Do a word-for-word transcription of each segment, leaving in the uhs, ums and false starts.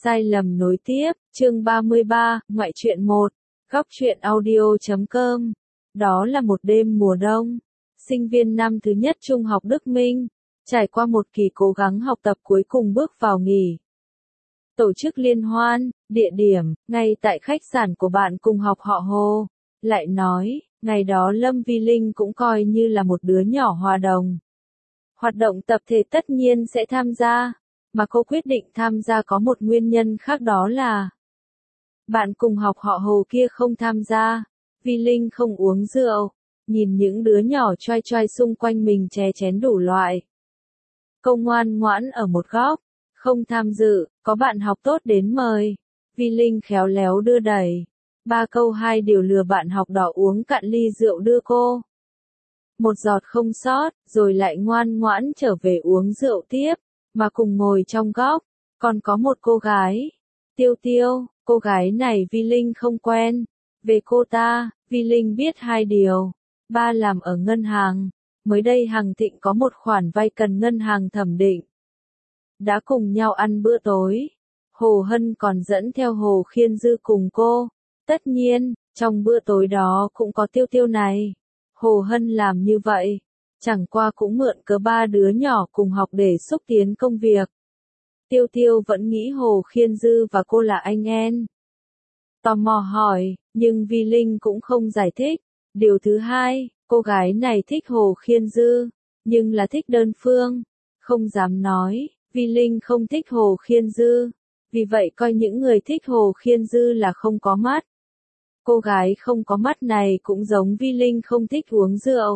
Sai lầm nối tiếp, chương ba mươi ba, ngoại truyện một, góc truyện audio chấm com. Đó là một đêm mùa đông. Sinh viên năm thứ nhất trung học Đức Minh, trải qua một kỳ cố gắng học tập cuối cùng bước vào nghỉ. Tổ chức liên hoan, địa điểm, ngay tại khách sạn của bạn cùng học họ Hồ. Lại nói, ngày đó Lâm Vi Linh cũng coi như là một đứa nhỏ hòa đồng. Hoạt động tập thể tất nhiên sẽ tham gia. Mà cô quyết định tham gia có một nguyên nhân khác, đó là bạn cùng học họ Hồ kia không tham gia. Vi Linh không uống rượu, nhìn những đứa nhỏ choai choai xung quanh mình chè chén đủ loại. Cô ngoan ngoãn ở một góc, không tham dự, có bạn học tốt đến mời. Vi Linh khéo léo đưa đẩy, ba câu hai điều lừa bạn học đỏ uống cạn ly rượu đưa cô. Một giọt không sót, rồi lại ngoan ngoãn trở về uống rượu tiếp. Mà cùng ngồi trong góc, còn có một cô gái, Tiêu Tiêu, cô gái này Vi Linh không quen. Về cô ta, Vi Linh biết hai điều. Ba làm ở ngân hàng, mới đây Hằng Thịnh có một khoản vay cần ngân hàng thẩm định. Đã cùng nhau ăn bữa tối, Hồ Hân còn dẫn theo Hồ Khiên Dư cùng cô. Tất nhiên, trong bữa tối đó cũng có Tiêu Tiêu này. Hồ Hân làm như vậy chẳng qua cũng mượn cớ ba đứa nhỏ cùng học để xúc tiến công việc. Tiêu Tiêu vẫn nghĩ Hồ Khiên Dư và cô là anh em. Tò mò hỏi, nhưng Vi Linh cũng không giải thích. Điều thứ hai, cô gái này thích Hồ Khiên Dư, nhưng là thích đơn phương. Không dám nói, Vi Linh không thích Hồ Khiên Dư. Vì vậy coi những người thích Hồ Khiên Dư là không có mắt. Cô gái không có mắt này cũng giống Vi Linh không thích uống rượu.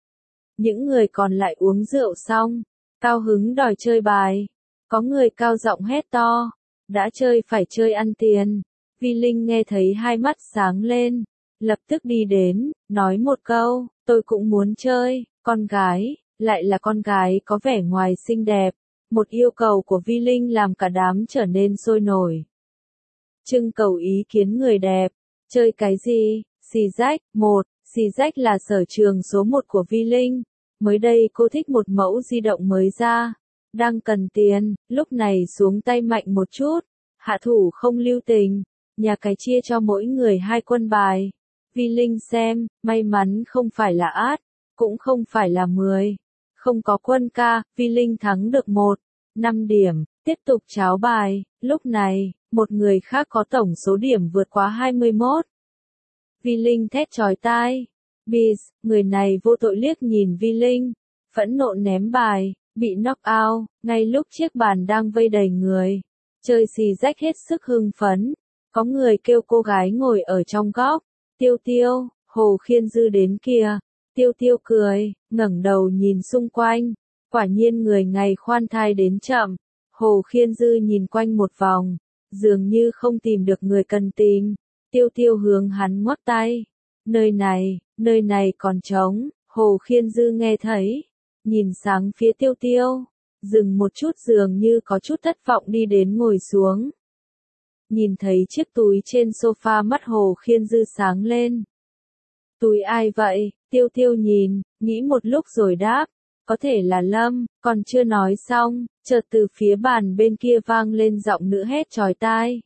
Những người còn lại uống rượu xong, cao hứng đòi chơi bài. Có người cao giọng hét to, đã chơi phải chơi ăn tiền. Vi Linh nghe thấy hai mắt sáng lên, lập tức đi đến, nói một câu, tôi cũng muốn chơi. Con gái, lại là con gái có vẻ ngoài xinh đẹp. Một yêu cầu của Vi Linh làm cả đám trở nên sôi nổi. Trưng cầu ý kiến người đẹp, chơi cái gì? Xì rách, một. Xì rách là sở trường số một của Vi Linh. Mới đây cô thích một mẫu di động mới ra. Đang cần tiền, lúc này xuống tay mạnh một chút. Hạ thủ không lưu tình. Nhà cái chia cho mỗi người hai quân bài. Vi Linh xem, may mắn không phải là át, cũng không phải là mười. Không có quân ca, Vi Linh thắng được một. năm điểm, tiếp tục cháo bài. Lúc này, một người khác có tổng số điểm vượt quá hai mươi mốt. Vi Linh thét chói tai. Biz, người này vô tội liếc nhìn Vi Linh, phẫn nộ ném bài, bị knock out, ngay lúc chiếc bàn đang vây đầy người. Chơi xì rách hết sức hưng phấn. Có người kêu cô gái ngồi ở trong góc, Tiêu Tiêu, Hồ Khiên Dư đến kìa. Tiêu Tiêu cười, ngẩng đầu nhìn xung quanh. Quả nhiên người ngày khoan thai đến chậm. Hồ Khiên Dư nhìn quanh một vòng, dường như không tìm được người cần tìm. Tiêu Tiêu hướng hắn ngoắc tay. Nơi này, nơi này còn trống. Hồ Khiên Dư nghe thấy, nhìn sang phía Tiêu Tiêu, dừng một chút dường như có chút thất vọng đi đến ngồi xuống. Nhìn thấy chiếc túi trên sofa mắt Hồ Khiên Dư sáng lên. Túi ai vậy? Tiêu Tiêu nhìn, nghĩ một lúc rồi đáp, có thể là Lâm. Còn chưa nói xong, chợt từ phía bàn bên kia vang lên giọng nữ hét chói tai.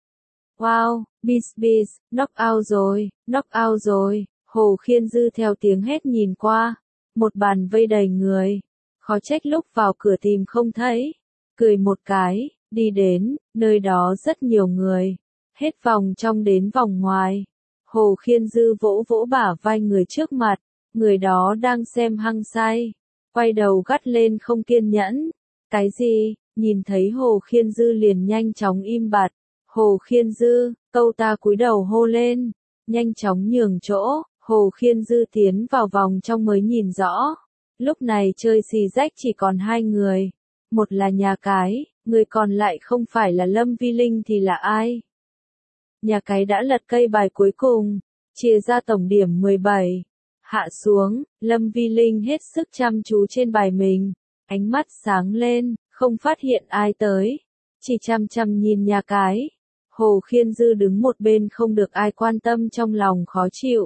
Wow, Biz Biz, knock out rồi, knock out rồi. Hồ Khiên Dư theo tiếng hét nhìn qua, một bàn vây đầy người. Khó trách lúc vào cửa tìm không thấy. Cười một cái, đi đến, nơi đó rất nhiều người. Hết vòng trong đến vòng ngoài. Hồ Khiên Dư vỗ vỗ bả vai người trước mặt, người đó đang xem hăng say. Quay đầu gắt lên không kiên nhẫn. Cái gì? Nhìn thấy Hồ Khiên Dư liền nhanh chóng im bặt. Hồ Khiên Dư, câu ta cúi đầu hô lên, nhanh chóng nhường chỗ. Hồ Khiên Dư tiến vào vòng trong mới nhìn rõ. Lúc này chơi xì rách chỉ còn hai người. Một là nhà cái, người còn lại không phải là Lâm Vi Linh thì là ai? Nhà cái đã lật cây bài cuối cùng, chia ra tổng điểm mười bảy. Hạ xuống, Lâm Vi Linh hết sức chăm chú trên bài mình. Ánh mắt sáng lên, không phát hiện ai tới. Chỉ chăm chăm nhìn nhà cái. Hồ Khiên Dư đứng một bên không được ai quan tâm trong lòng khó chịu.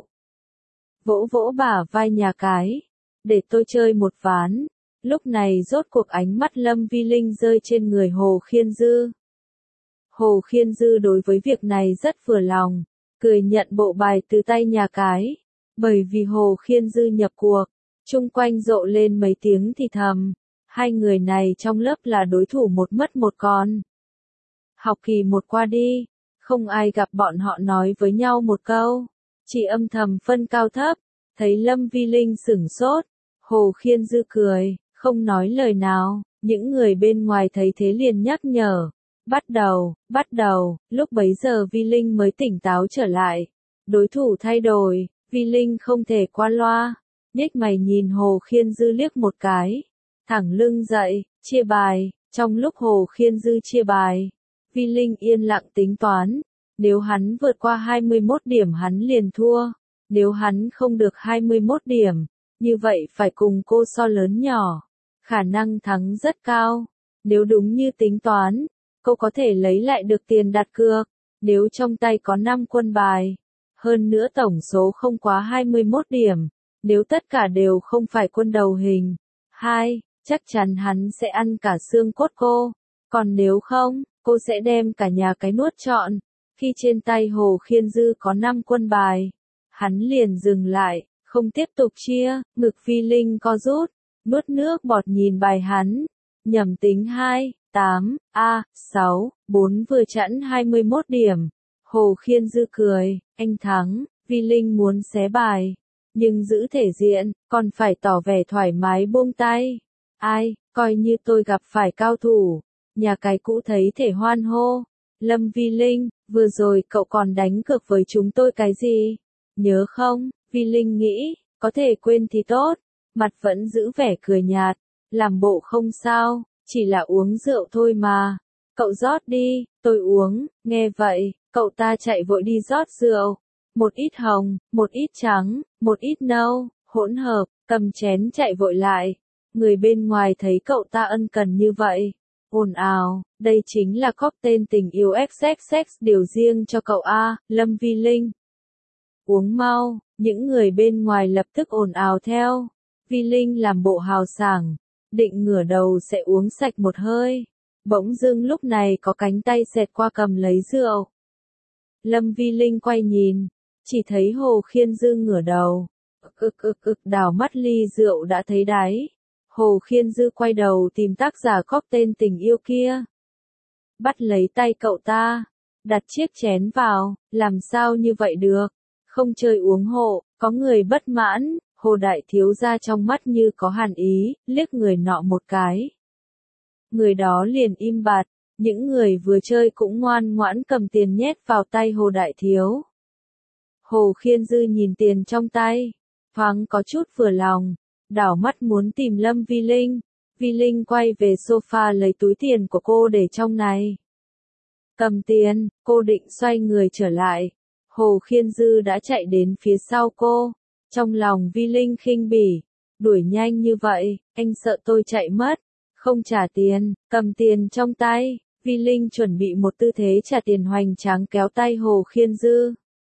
Vỗ vỗ bả vai nhà cái. Để tôi chơi một ván. Lúc này rốt cuộc ánh mắt Lâm Vi Linh rơi trên người Hồ Khiên Dư. Hồ Khiên Dư đối với việc này rất vừa lòng, cười nhận bộ bài từ tay nhà cái. Bởi vì Hồ Khiên Dư nhập cuộc, chung quanh rộ lên mấy tiếng thì thầm, hai người này trong lớp là đối thủ một mất một còn. Học kỳ một qua đi, không ai gặp bọn họ nói với nhau một câu, chỉ âm thầm phân cao thấp. Thấy Lâm Vi Linh sửng sốt, Hồ Khiên Dư cười, không nói lời nào, những người bên ngoài thấy thế liền nhắc nhở. Bắt đầu, bắt đầu, lúc bấy giờ Vi Linh mới tỉnh táo trở lại. Đối thủ thay đổi, Vi Linh không thể qua loa, nhếch mày nhìn Hồ Khiên Dư liếc một cái, thẳng lưng dậy, chia bài. Trong lúc Hồ Khiên Dư chia bài, Vi Linh yên lặng tính toán, nếu hắn vượt qua hai mươi mốt điểm hắn liền thua. Nếu hắn không được hai mươi mốt điểm, như vậy phải cùng cô so lớn nhỏ. Khả năng thắng rất cao. Nếu đúng như tính toán, cô có thể lấy lại được tiền đặt cược. Nếu trong tay có năm quân bài, hơn nữa tổng số không quá hai mươi mốt điểm. Nếu tất cả đều không phải quân đầu hình, hai, chắc chắn hắn sẽ ăn cả xương cốt cô. Còn nếu không, cô sẽ đem cả nhà cái nuốt trọn. Khi trên tay Hồ Khiên Dư có năm quân bài, hắn liền dừng lại, không tiếp tục chia. Ngực Vi Linh co rút, nuốt nước bọt nhìn bài hắn. Nhầm tính hai, tám, a, sáu, bốn vừa chẵn hai mươi mốt điểm. Hồ Khiên Dư cười, anh thắng. Vi Linh muốn xé bài, nhưng giữ thể diện, còn phải tỏ vẻ thoải mái buông tay. Ai, coi như tôi gặp phải cao thủ. Nhà cái cũ thấy thể hoan hô. Lâm Vi Linh, vừa rồi cậu còn đánh cược với chúng tôi cái gì? Nhớ không? Vi Linh nghĩ, có thể quên thì tốt. Mặt vẫn giữ vẻ cười nhạt, làm bộ không sao, chỉ là uống rượu thôi mà. Cậu rót đi, tôi uống. Nghe vậy, cậu ta chạy vội đi rót rượu. Một ít hồng, một ít trắng, một ít nâu, hỗn hợp, cầm chén chạy vội lại. Người bên ngoài thấy cậu ta ân cần như vậy, ồn ào, đây chính là cocktail tình yêu ích ích ích điều riêng cho cậu A, Lâm Vi Linh. Uống mau, những người bên ngoài lập tức ồn ào theo. Vi Linh làm bộ hào sảng, định ngửa đầu sẽ uống sạch một hơi. Bỗng dưng lúc này có cánh tay xẹt qua cầm lấy rượu. Lâm Vi Linh quay nhìn, chỉ thấy Hồ Khiên Dư ngửa đầu, ực ực ực ực đảo mắt ly rượu đã thấy đáy. Hồ Khiên Dư quay đầu tìm tác giả cocktail tình yêu kia. Bắt lấy tay cậu ta, đặt chiếc chén vào, làm sao như vậy được, không chơi uống hộ, có người bất mãn. Hồ đại thiếu gia trong mắt như có hàn ý, liếc người nọ một cái. Người đó liền im bặt, những người vừa chơi cũng ngoan ngoãn cầm tiền nhét vào tay Hồ đại thiếu. Hồ Khiên Dư nhìn tiền trong tay, thoáng có chút vừa lòng, đảo mắt muốn tìm Lâm Vi Linh. Vi Linh quay về sofa lấy túi tiền của cô để trong này. Cầm tiền, cô định xoay người trở lại. Hồ Khiên Dư đã chạy đến phía sau cô. Trong lòng Vi Linh khinh bỉ, đuổi nhanh như vậy, anh sợ tôi chạy mất, không trả tiền. Cầm tiền trong tay, Vi Linh chuẩn bị một tư thế trả tiền hoành tráng kéo tay Hồ Khiên Dư.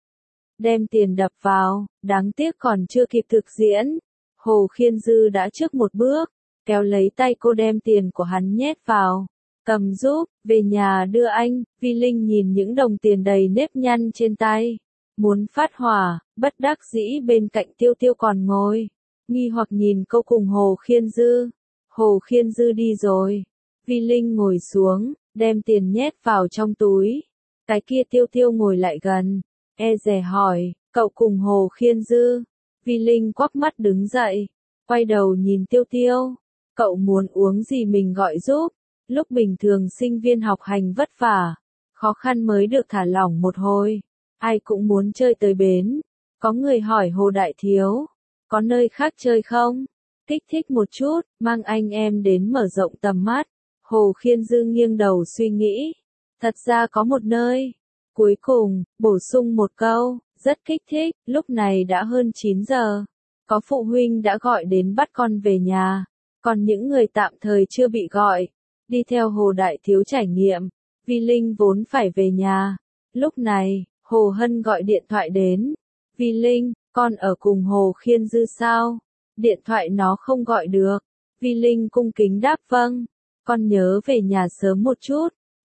Đem tiền đập vào, đáng tiếc còn chưa kịp thực diễn. Hồ Khiên Dư đã trước một bước, kéo lấy tay cô đem tiền của hắn nhét vào. Cầm giúp, về nhà đưa anh. Vi Linh nhìn những đồng tiền đầy nếp nhăn trên tay, muốn phát hỏa, bất đắc dĩ bên cạnh Tiêu Tiêu còn ngồi, nghi hoặc nhìn cô cùng Hồ Khiên Dư. Hồ Khiên Dư đi rồi, Vi Linh ngồi xuống, đem tiền nhét vào trong túi. Cái kia Tiêu Tiêu ngồi lại gần, e dè hỏi, cậu cùng Hồ Khiên Dư. Vi Linh quắc mắt đứng dậy, quay đầu nhìn Tiêu Tiêu, cậu muốn uống gì mình gọi giúp. Lúc bình thường sinh viên học hành vất vả, khó khăn mới được thả lỏng một hồi, ai cũng muốn chơi tới bến. Có người hỏi Hồ đại thiếu, có nơi khác chơi không? Kích thích một chút, mang anh em đến mở rộng tầm mắt. Hồ Khiên Dư nghiêng đầu suy nghĩ, thật ra có một nơi. Cuối cùng, bổ sung một câu, rất kích thích. Lúc này đã hơn chín giờ, có phụ huynh đã gọi đến bắt con về nhà, còn những người tạm thời chưa bị gọi, đi theo Hồ đại thiếu trải nghiệm. Vi Linh vốn phải về nhà. Lúc này, Hồ Hân gọi điện thoại đến. Vi Linh, con ở cùng Hồ Khiên Dư sao? Điện thoại nó không gọi được. Vi Linh cung kính đáp vâng. Con nhớ về nhà sớm một chút.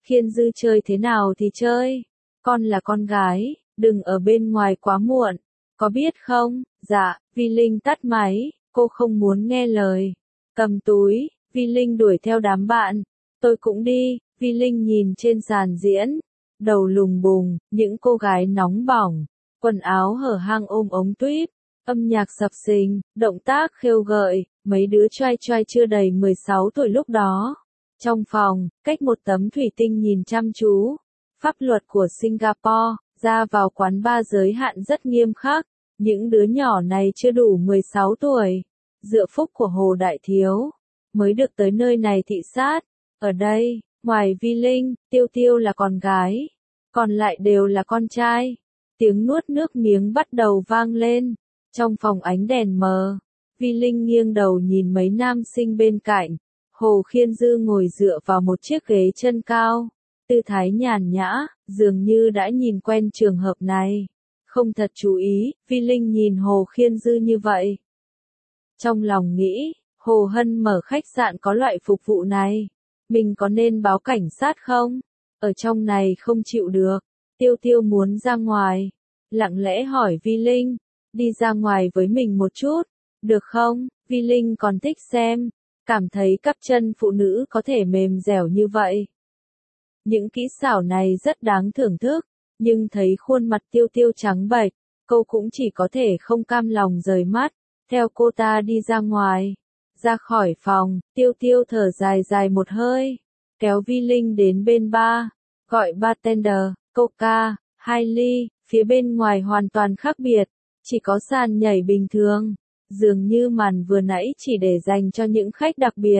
Khiên Dư chơi thế nào thì chơi. Con là con gái, đừng ở bên ngoài quá muộn. Có biết không? Dạ, Vi Linh tắt máy, cô không muốn nghe lời. Cầm túi, Vi Linh đuổi theo đám bạn. Tôi cũng đi, Vi Linh nhìn trên sàn diễn. Đầu lùng bùng, những cô gái nóng bỏng. Quần áo hở hang ôm ống tuýp. Âm nhạc sập sình, động tác khêu gợi, mấy đứa trai trai chưa đầy mười sáu tuổi lúc đó. Trong phòng, cách một tấm thủy tinh nhìn chăm chú. Pháp luật của Singapore, ra vào quán bar giới hạn rất nghiêm khắc. Những đứa nhỏ này chưa đủ mười sáu tuổi. Dựa phúc của Hồ Đại Thiếu, mới được tới nơi này thị sát. Ở đây, ngoài Vi Linh, Tiêu Tiêu là con gái. Còn lại đều là con trai. Tiếng nuốt nước miếng bắt đầu vang lên. Trong phòng ánh đèn mờ, Vi Linh nghiêng đầu nhìn mấy nam sinh bên cạnh. Hồ Khiên Dư ngồi dựa vào một chiếc ghế chân cao. Tư thái nhàn nhã, dường như đã nhìn quen trường hợp này. Không thật chú ý, Vi Linh nhìn Hồ Khiên Dư như vậy. Trong lòng nghĩ, Hồ Hân mở khách sạn có loại phục vụ này. Mình có nên báo cảnh sát không? Ở trong này không chịu được. Tiêu Tiêu muốn ra ngoài. Lặng lẽ hỏi Vi Linh. Đi ra ngoài với mình một chút. Được không? Vi Linh còn thích xem. Cảm thấy cắp chân phụ nữ có thể mềm dẻo như vậy. Những kỹ xảo này rất đáng thưởng thức. Nhưng thấy khuôn mặt Tiêu Tiêu trắng bệch, cô cũng chỉ có thể không cam lòng rời mắt. Theo cô ta đi ra ngoài. Ra khỏi phòng, Tiêu Tiêu thở dài dài một hơi. Kéo Vi Linh đến bên bar. Gọi bartender, coca, hai ly. Phía bên ngoài hoàn toàn khác biệt. Chỉ có sàn nhảy bình thường. Dường như màn vừa nãy chỉ để dành cho những khách đặc biệt.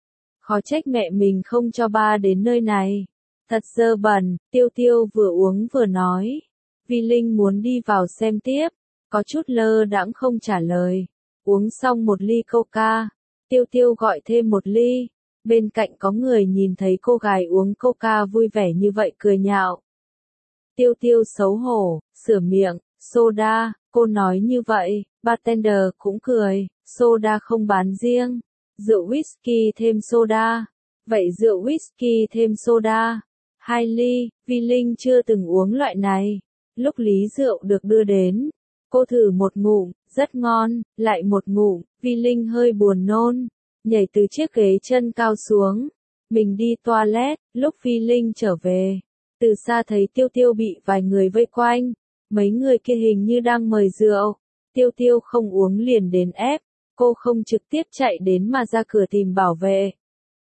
Khó trách mẹ mình không cho ba đến nơi này. Thật dơ bẩn, Tiêu Tiêu vừa uống vừa nói. Vi Linh muốn đi vào xem tiếp. Có chút lơ đãng không trả lời. Uống xong một ly coca. Tiêu Tiêu gọi thêm một ly. Bên cạnh có người nhìn thấy cô gái uống coca vui vẻ như vậy cười nhạo. Tiêu Tiêu xấu hổ, sửa miệng, soda, cô nói như vậy, bartender cũng cười, soda không bán riêng. Rượu whisky thêm soda. Vậy rượu whisky thêm soda. Hai ly, Vi Linh chưa từng uống loại này. Lúc ly rượu được đưa đến, cô thử một ngụm, rất ngon, lại một ngụm, Vi Linh hơi buồn nôn, nhảy từ chiếc ghế chân cao xuống. Mình đi toilet, lúc Vi Linh trở về, từ xa thấy Tiêu Tiêu bị vài người vây quanh, mấy người kia hình như đang mời rượu. Tiêu Tiêu không uống liền đến ép, cô không trực tiếp chạy đến mà ra cửa tìm bảo vệ.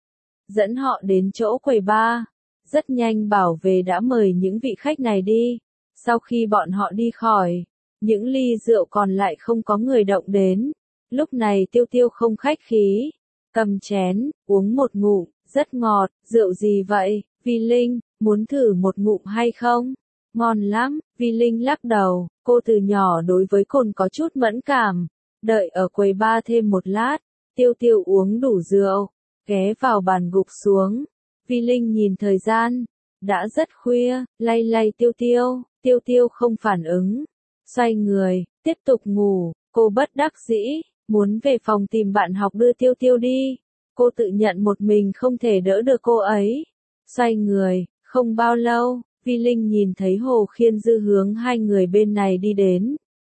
Dẫn họ đến chỗ quầy bar. Rất nhanh bảo vệ đã mời những vị khách này đi. Sau khi bọn họ đi khỏi, những ly rượu còn lại không có người động đến. Lúc này Tiêu Tiêu không khách khí. Cầm chén, uống một ngụm, rất ngọt, rượu gì vậy, Vi Linh, muốn thử một ngụm hay không? Ngon lắm, Vi Linh lắc đầu, cô từ nhỏ đối với cồn có chút mẫn cảm. Đợi ở quầy bar thêm một lát, Tiêu Tiêu uống đủ rượu, ghé vào bàn gục xuống. Vi Linh nhìn thời gian, đã rất khuya, lay lay Tiêu Tiêu, Tiêu Tiêu không phản ứng. Xoay người, tiếp tục ngủ, cô bất đắc dĩ, muốn về phòng tìm bạn học đưa Tiêu Tiêu đi. Cô tự nhận một mình không thể đỡ được cô ấy. Xoay người, không bao lâu, Vi Linh nhìn thấy Hồ Khiên Dư hướng hai người bên này đi đến.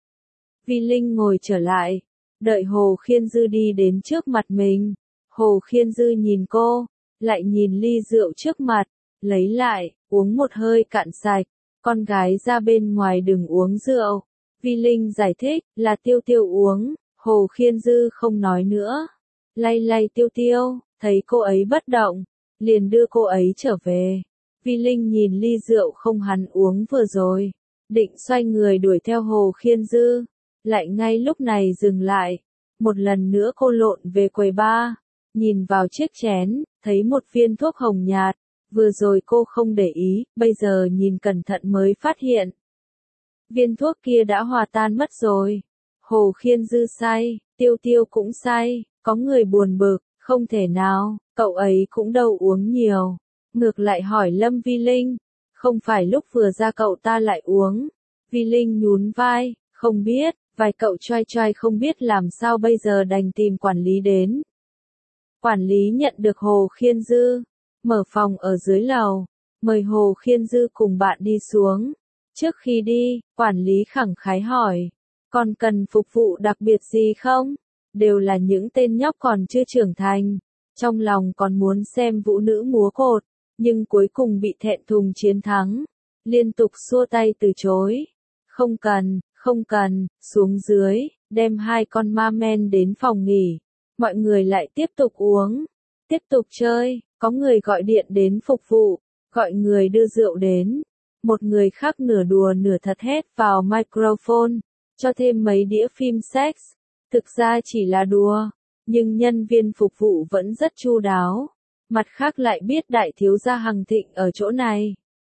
Vi Linh ngồi trở lại, đợi Hồ Khiên Dư đi đến trước mặt mình. Hồ Khiên Dư nhìn cô, lại nhìn ly rượu trước mặt, lấy lại, uống một hơi cạn sạch. Con gái ra bên ngoài đừng uống rượu. Vi Linh giải thích, là Tiêu Tiêu uống. Hồ Khiên Dư không nói nữa. Lay lay Tiêu Tiêu, thấy cô ấy bất động, liền đưa cô ấy trở về. Vi Linh nhìn ly rượu không hắn uống vừa rồi, định xoay người đuổi theo Hồ Khiên Dư, lại ngay lúc này dừng lại. Một lần nữa cô lộn về quầy bar, nhìn vào chiếc chén, thấy một viên thuốc hồng nhạt. Vừa rồi cô không để ý, bây giờ nhìn cẩn thận mới phát hiện. Viên thuốc kia đã hòa tan mất rồi. Hồ Khiên Dư say, Tiêu Tiêu cũng say, có người buồn bực, không thể nào, cậu ấy cũng đâu uống nhiều. Ngược lại hỏi Lâm Vi Linh, không phải lúc vừa ra cậu ta lại uống. Vi Linh nhún vai, không biết, vài cậu trai trai không biết làm sao bây giờ đành tìm quản lý đến. Quản lý nhận được Hồ Khiên Dư, mở phòng ở dưới lầu, mời Hồ Khiên Dư cùng bạn đi xuống. Trước khi đi, quản lý khẳng khái hỏi, còn cần phục vụ đặc biệt gì không? Đều là những tên nhóc còn chưa trưởng thành, trong lòng còn muốn xem vũ nữ múa cột, nhưng cuối cùng bị thẹn thùng chiến thắng, liên tục xua tay từ chối. Không cần, không cần, xuống dưới, đem hai con ma men đến phòng nghỉ. Mọi người lại tiếp tục uống, tiếp tục chơi, có người gọi điện đến phục vụ, gọi người đưa rượu đến. Một người khác nửa đùa nửa thật hét vào microphone, cho thêm mấy đĩa phim sex. Thực ra chỉ là đùa, nhưng nhân viên phục vụ vẫn rất chu đáo. Mặt khác lại biết đại thiếu gia Hằng Thịnh ở chỗ này.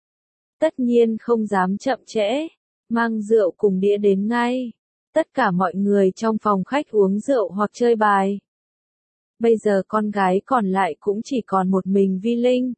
Tất nhiên không dám chậm trễ, mang rượu cùng đĩa đến ngay. Tất cả mọi người trong phòng khách uống rượu hoặc chơi bài. Bây giờ con gái còn lại cũng chỉ còn một mình Vi Linh.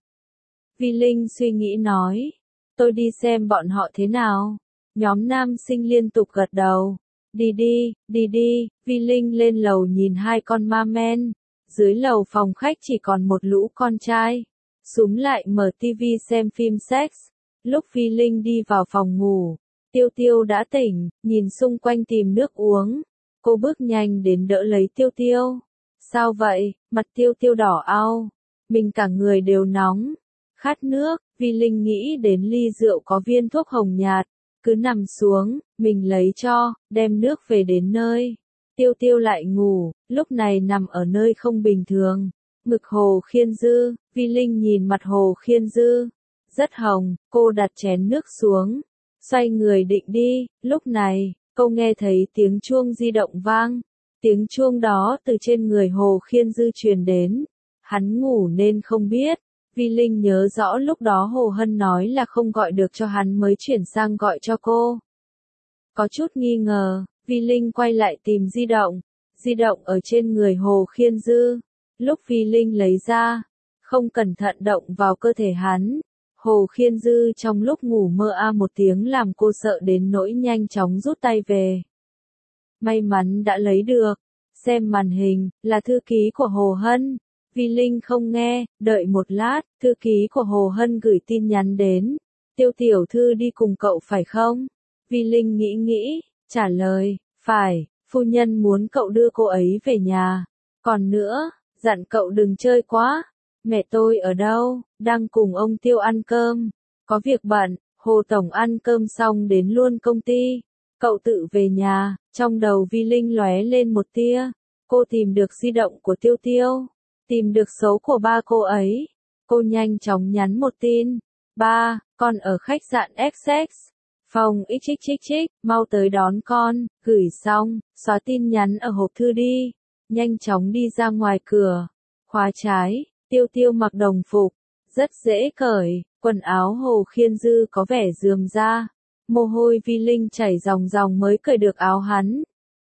Vi Linh suy nghĩ nói, tôi đi xem bọn họ thế nào. Nhóm nam sinh liên tục gật đầu. Đi đi, đi đi, Vi Linh lên lầu nhìn hai con ma men. Dưới lầu phòng khách chỉ còn một lũ con trai. Súm lại mở tivi xem phim sex. Lúc Vi Linh đi vào phòng ngủ, Tiêu Tiêu đã tỉnh, nhìn xung quanh tìm nước uống. Cô bước nhanh đến đỡ lấy Tiêu Tiêu. Sao vậy? Mặt Tiêu Tiêu đỏ ao. Mình cả người đều nóng. Khát nước, Vi Linh nghĩ đến ly rượu có viên thuốc hồng nhạt. Cứ nằm xuống, mình lấy cho, đem nước về đến nơi. Tiêu Tiêu lại ngủ, lúc này nằm ở nơi không bình thường. Ngực Hồ Khiên Dư, Vi Linh nhìn mặt Hồ Khiên Dư. Rất hồng, cô đặt chén nước xuống. Xoay người định đi, lúc này, cô nghe thấy tiếng chuông di động vang. Tiếng chuông đó từ trên người Hồ Khiên Dư truyền đến. Hắn ngủ nên không biết. Vi Linh nhớ rõ lúc đó Hồ Hân nói là không gọi được cho hắn mới chuyển sang gọi cho cô. Có chút nghi ngờ, Vi Linh quay lại tìm di động. Di động ở trên người Hồ Khiên Dư. Lúc Vi Linh lấy ra, không cẩn thận động vào cơ thể hắn. Hồ Khiên Dư trong lúc ngủ mơ a một tiếng làm cô sợ đến nỗi nhanh chóng rút tay về. May mắn đã lấy được. Xem màn hình, là thư ký của Hồ Hân. Vi Linh không nghe, đợi một lát, thư ký của Hồ Hân gửi tin nhắn đến. Tiêu tiểu thư đi cùng cậu phải không? Vi Linh nghĩ nghĩ, trả lời, phải, phu nhân muốn cậu đưa cô ấy về nhà. Còn nữa, dặn cậu đừng chơi quá. Mẹ tôi ở đâu? Đang cùng ông Tiêu ăn cơm. Có việc bận, Hồ Tổng ăn cơm xong đến luôn công ty. Cậu tự về nhà, trong đầu Vi Linh lóe lên một tia. Cô tìm được di động của Tiêu Tiêu. Tìm được số của ba cô ấy. Cô nhanh chóng nhắn một tin. Ba, con ở khách sạn ích ích. Phòng ích ích ích ích, mau tới đón con. Gửi xong, xóa tin nhắn ở hộp thư đi. Nhanh chóng đi ra ngoài cửa. Khóa trái, Tiêu Tiêu mặc đồng phục. Rất dễ cởi, quần áo Hồ Khiên Dư có vẻ rườm ra. Mồ hôi Vi Linh chảy ròng ròng mới cởi được áo hắn.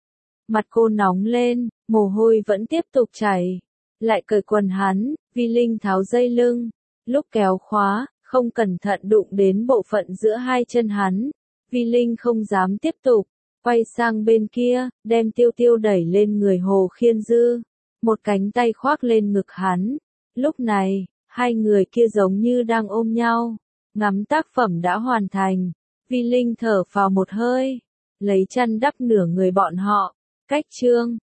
Mặt cô nóng lên, mồ hôi vẫn tiếp tục chảy. Lại cởi quần hắn, Vi Linh tháo dây lưng. Lúc kéo khóa, không cẩn thận đụng đến bộ phận giữa hai chân hắn. Vi Linh không dám tiếp tục. Quay sang bên kia, đem Tiêu Tiêu đẩy lên người Hồ Khiên Dư. Một cánh tay khoác lên ngực hắn. Lúc này, hai người kia giống như đang ôm nhau. Ngắm tác phẩm đã hoàn thành. Vi Linh thở phào một hơi. Lấy chăn đắp nửa người bọn họ. Cách chương.